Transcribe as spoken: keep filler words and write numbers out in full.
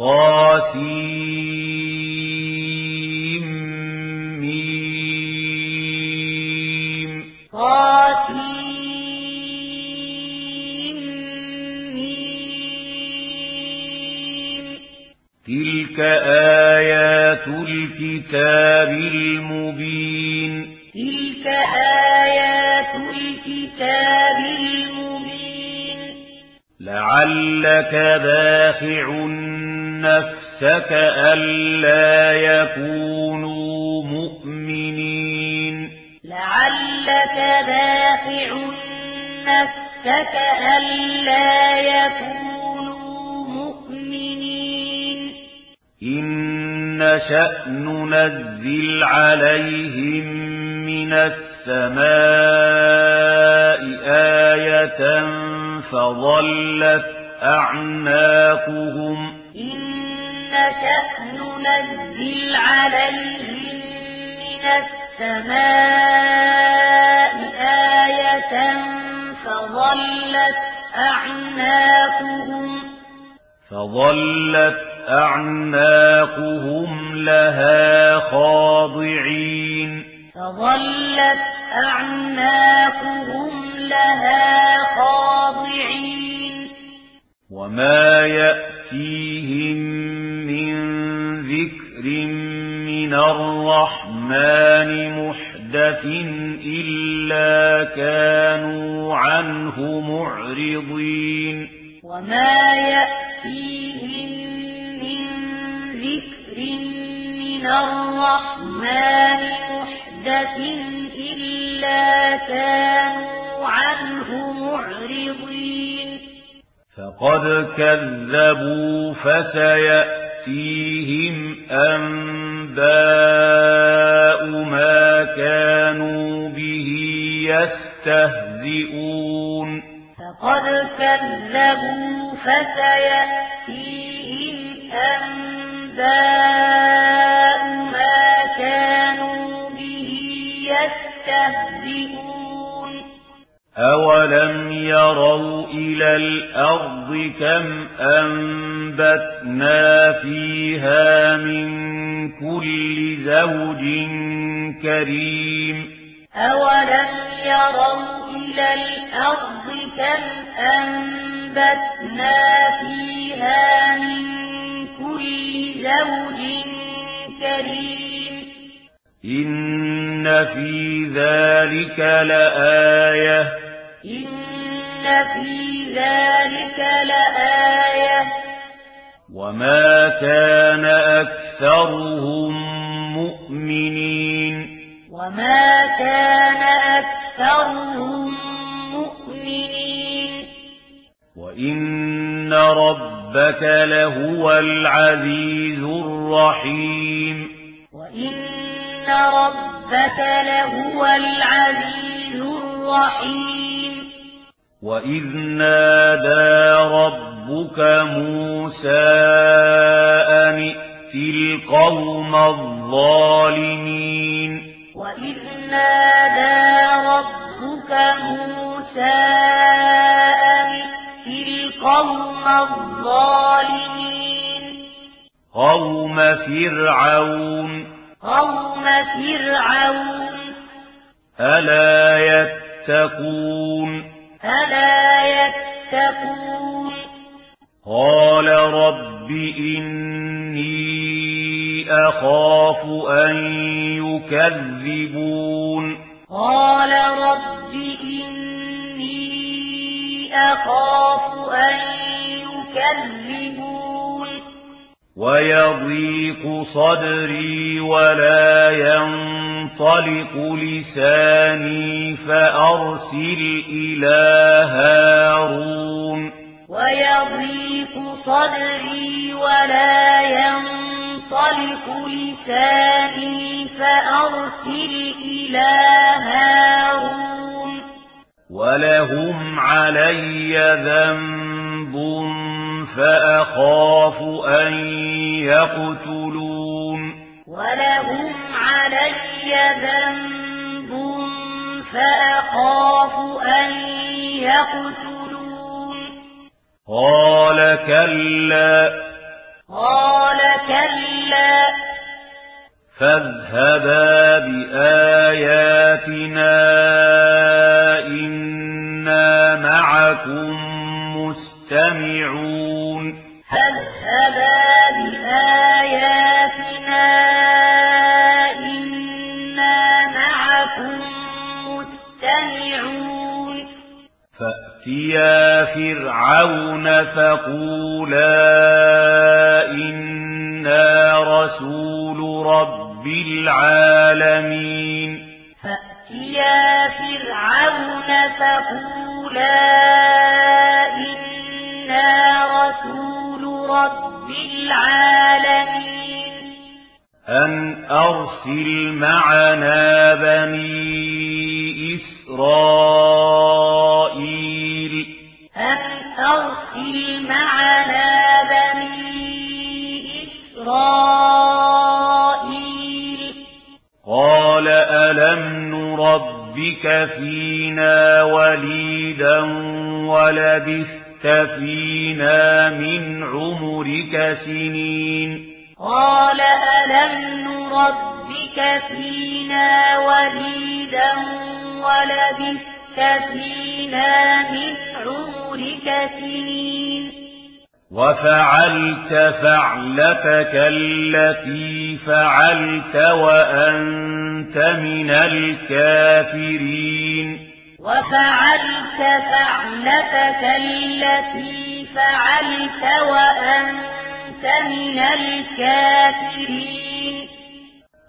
طاسيم ميم طاسيم ميم تلك آيات الكتاب المبين تلك آيات الكتاب المبين لعلك باخع نفسك ألا يكونوا مؤمنين لعلك باخع نفسك ألا يكونوا مؤمنين إن نشأ ننزل عليهم من السماء آية فظلت أعناقهم إن نشأ ننزل عليهم من السماء آية فظلت أعناقهم فظلت أعناقهم لها خاضعين فظلت أعناقهم لها خاضعين وما يأتيهم من ذكر من الرحمن محدث إلا كانوا عنه معرضين وما يأتيهم من ذكر من الرحمن محدث إلا كانوا عنه معرضين فقد كذبوا فسيأتيهم أنباء ما كانوا به يستهزئون فقد كذبوا فسيأتيهم أنباء ما كانوا به يستهزئون أولم يروا إلى الأرض كم أنبتنا فيها من كل زوج كريم أولم يروا إلى الأرض كم أنبتنا فيها من كل زوج كريم إن في ذلك لآية إن في ذلك لآية وما كان أكثرهم مؤمنين وما كان أكثرهم مؤمنين وإن ربك لهو العزيز الرحيم وإن ربك لهو العزيز الرحيم وإذ نادى ربك موسى أن ائت القوم الظالمين وإذ نادى ربك موسى أن ائت القوم الظالمين قوم فرعون قوم فرعون ألا يتقون ألا يتقون قال رب إني أخاف أن يكذبون قال رب إني أخاف أن يكذبون ويضيق صدري ولا ينطلق لساني فأرسل إلى هارون ويضيق صدري ولا ينطلق لساني فأرسل إلى هارون ولهم علي ذنب فأخاف أن يقتلون ولهم علي ذنب فأخاف أن يقتلون قال كلا قال كلا فاذهبا بآياتنا إنا معكم مستمعون فاذهبا بآياتنا إنا معكم مستمعون فأتيا فرعون فقولا إنا رسول رب العالمين فأتيا فرعون فقولا إنا رسول رب العالمين أن أرسل معنا بني إسرائيل أن أرسل معنا بني إسرائيل قال ألم نربك فينا وليدا ولبثت فينا من عمرك سنين قال ألم نربك فينا وليدا ولبثت فينا من عمرك سنين وفعلت فعلتك التي فعلت وأنت من الكافرين وفعلت فعلتك التي فعلت وأنت من الكافرين